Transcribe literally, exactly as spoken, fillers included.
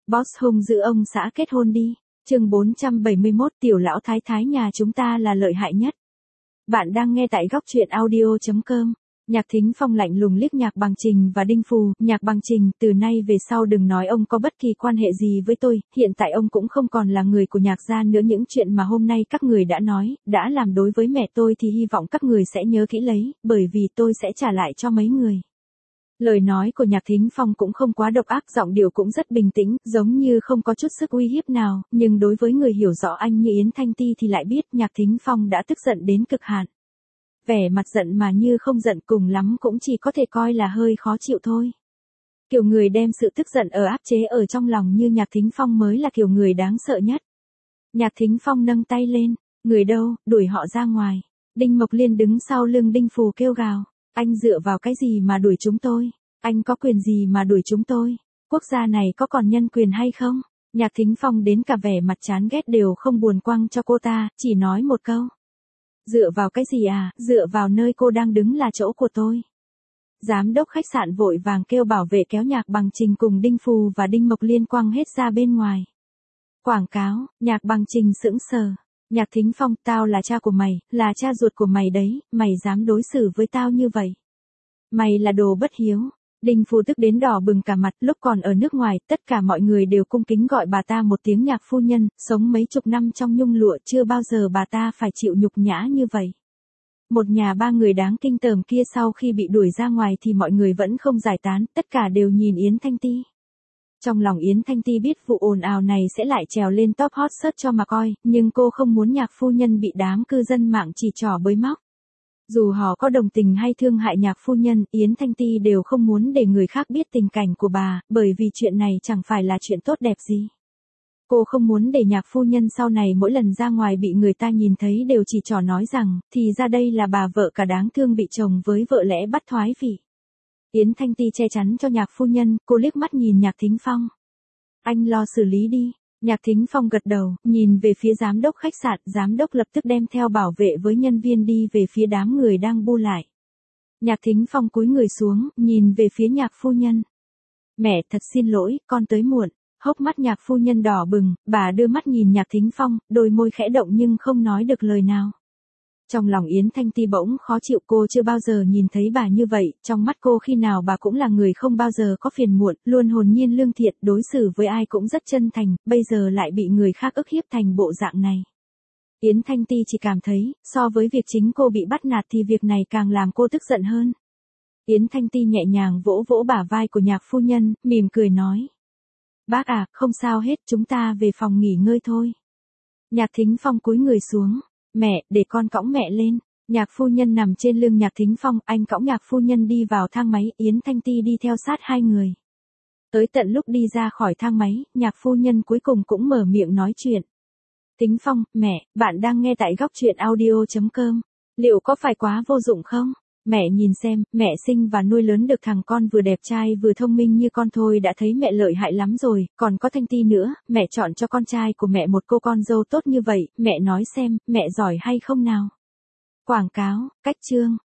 Boss hung dữ ông xã kết hôn đi. Chương bốn trăm bảy mươi mốt tiểu lão thái thái nhà chúng ta là lợi hại nhất. Bạn đang nghe tại góc truyện audio chấm com. Nhạc Thính Phong lạnh lùng liếc Nhạc Bằng Trình và Đinh Phù. Nhạc Bằng Trình, từ nay về sau đừng nói ông có bất kỳ quan hệ gì với tôi, hiện tại ông cũng không còn là người của Nhạc gia nữa. Những chuyện mà hôm nay các người đã nói, đã làm đối với mẹ tôi thì hy vọng các người sẽ nhớ kỹ lấy, bởi vì tôi sẽ trả lại cho mấy người. Lời nói của Nhạc Thính Phong cũng không quá độc ác, giọng điệu cũng rất bình tĩnh, giống như không có chút sức uy hiếp nào, nhưng đối với người hiểu rõ anh như Yến Thanh Ti thì lại biết Nhạc Thính Phong đã tức giận đến cực hạn. Vẻ mặt giận mà như không giận, cùng lắm cũng chỉ có thể coi là hơi khó chịu thôi. Kiểu người đem sự tức giận ở áp chế ở trong lòng như Nhạc Thính Phong mới là kiểu người đáng sợ nhất. Nhạc Thính Phong nâng tay lên, người đâu, đuổi họ ra ngoài. Đinh Mộc Liên đứng sau lưng Đinh Phù kêu gào, anh dựa vào cái gì mà đuổi chúng tôi? Anh có quyền gì mà đuổi chúng tôi? Quốc gia này có còn nhân quyền hay không? Nhạc Thính Phong đến cả vẻ mặt chán ghét đều không buồn quăng cho cô ta, chỉ nói một câu. Dựa vào cái gì à, dựa vào nơi cô đang đứng là chỗ của tôi. Giám đốc khách sạn vội vàng kêu bảo vệ kéo Nhạc Bằng Trình cùng Đinh Phù và Đinh Mộc Liên quăng hết ra bên ngoài. Quảng cáo, Nhạc Bằng Trình sững sờ. Nhạc Thính Phong, tao là cha của mày, là cha ruột của mày đấy, mày dám đối xử với tao như vậy. Mày là đồ bất hiếu. Đinh Phù tức đến đỏ bừng cả mặt, lúc còn ở nước ngoài, tất cả mọi người đều cung kính gọi bà ta một tiếng Nhạc phu nhân, sống mấy chục năm trong nhung lụa chưa bao giờ bà ta phải chịu nhục nhã như vậy. Một nhà ba người đáng kinh tởm kia sau khi bị đuổi ra ngoài thì mọi người vẫn không giải tán, tất cả đều nhìn Yến Thanh Ti. Trong lòng Yến Thanh Ti biết vụ ồn ào này sẽ lại trèo lên top hot search cho mà coi, nhưng cô không muốn Nhạc phu nhân bị đám cư dân mạng chỉ trỏ bới móc. Dù họ có đồng tình hay thương hại Nhạc phu nhân, Yến Thanh Ti đều không muốn để người khác biết tình cảnh của bà, bởi vì chuyện này chẳng phải là chuyện tốt đẹp gì. Cô không muốn để Nhạc phu nhân sau này mỗi lần ra ngoài bị người ta nhìn thấy đều chỉ trỏ nói rằng, thì ra đây là bà vợ cả đáng thương bị chồng với vợ lẽ bắt thoái vị. Yến Thanh Ti che chắn cho Nhạc phu nhân, cô liếc mắt nhìn Nhạc Thính Phong. Anh lo xử lý đi. Nhạc Thính Phong gật đầu, nhìn về phía giám đốc khách sạn, giám đốc lập tức đem theo bảo vệ với nhân viên đi về phía đám người đang bu lại. Nhạc Thính Phong cúi người xuống, nhìn về phía Nhạc phu nhân. Mẹ, thật xin lỗi, con tới muộn. Hốc mắt Nhạc phu nhân đỏ bừng, bà đưa mắt nhìn Nhạc Thính Phong, đôi môi khẽ động nhưng không nói được lời nào. Trong lòng Yến Thanh Ti bỗng khó chịu, cô chưa bao giờ nhìn thấy bà như vậy, trong mắt cô khi nào bà cũng là người không bao giờ có phiền muộn, luôn hồn nhiên lương thiện, đối xử với ai cũng rất chân thành, bây giờ lại bị người khác ức hiếp thành bộ dạng này. Yến Thanh Ti chỉ cảm thấy, so với việc chính cô bị bắt nạt thì việc này càng làm cô tức giận hơn. Yến Thanh Ti nhẹ nhàng vỗ vỗ bả vai của Nhạc phu nhân, mỉm cười nói. Bác à, không sao hết, chúng ta về phòng nghỉ ngơi thôi. Nhạc Thính Phong cúi người xuống. Mẹ, để con cõng mẹ lên. Nhạc phu nhân nằm trên lưng Nhạc Thính Phong, anh cõng Nhạc phu nhân đi vào thang máy, Yến Thanh Ti đi theo sát hai người. Tới tận lúc đi ra khỏi thang máy, Nhạc phu nhân cuối cùng cũng mở miệng nói chuyện. Thính Phong, mẹ, bạn đang nghe tại góc truyện audio chấm com. Liệu có phải quá vô dụng không? Mẹ nhìn xem, mẹ sinh và nuôi lớn được thằng con vừa đẹp trai vừa thông minh như con thôi đã thấy mẹ lợi hại lắm rồi, còn có Thanh Ti nữa, mẹ chọn cho con trai của mẹ một cô con dâu tốt như vậy, mẹ nói xem, mẹ giỏi hay không nào? Quảng cáo, cách chương.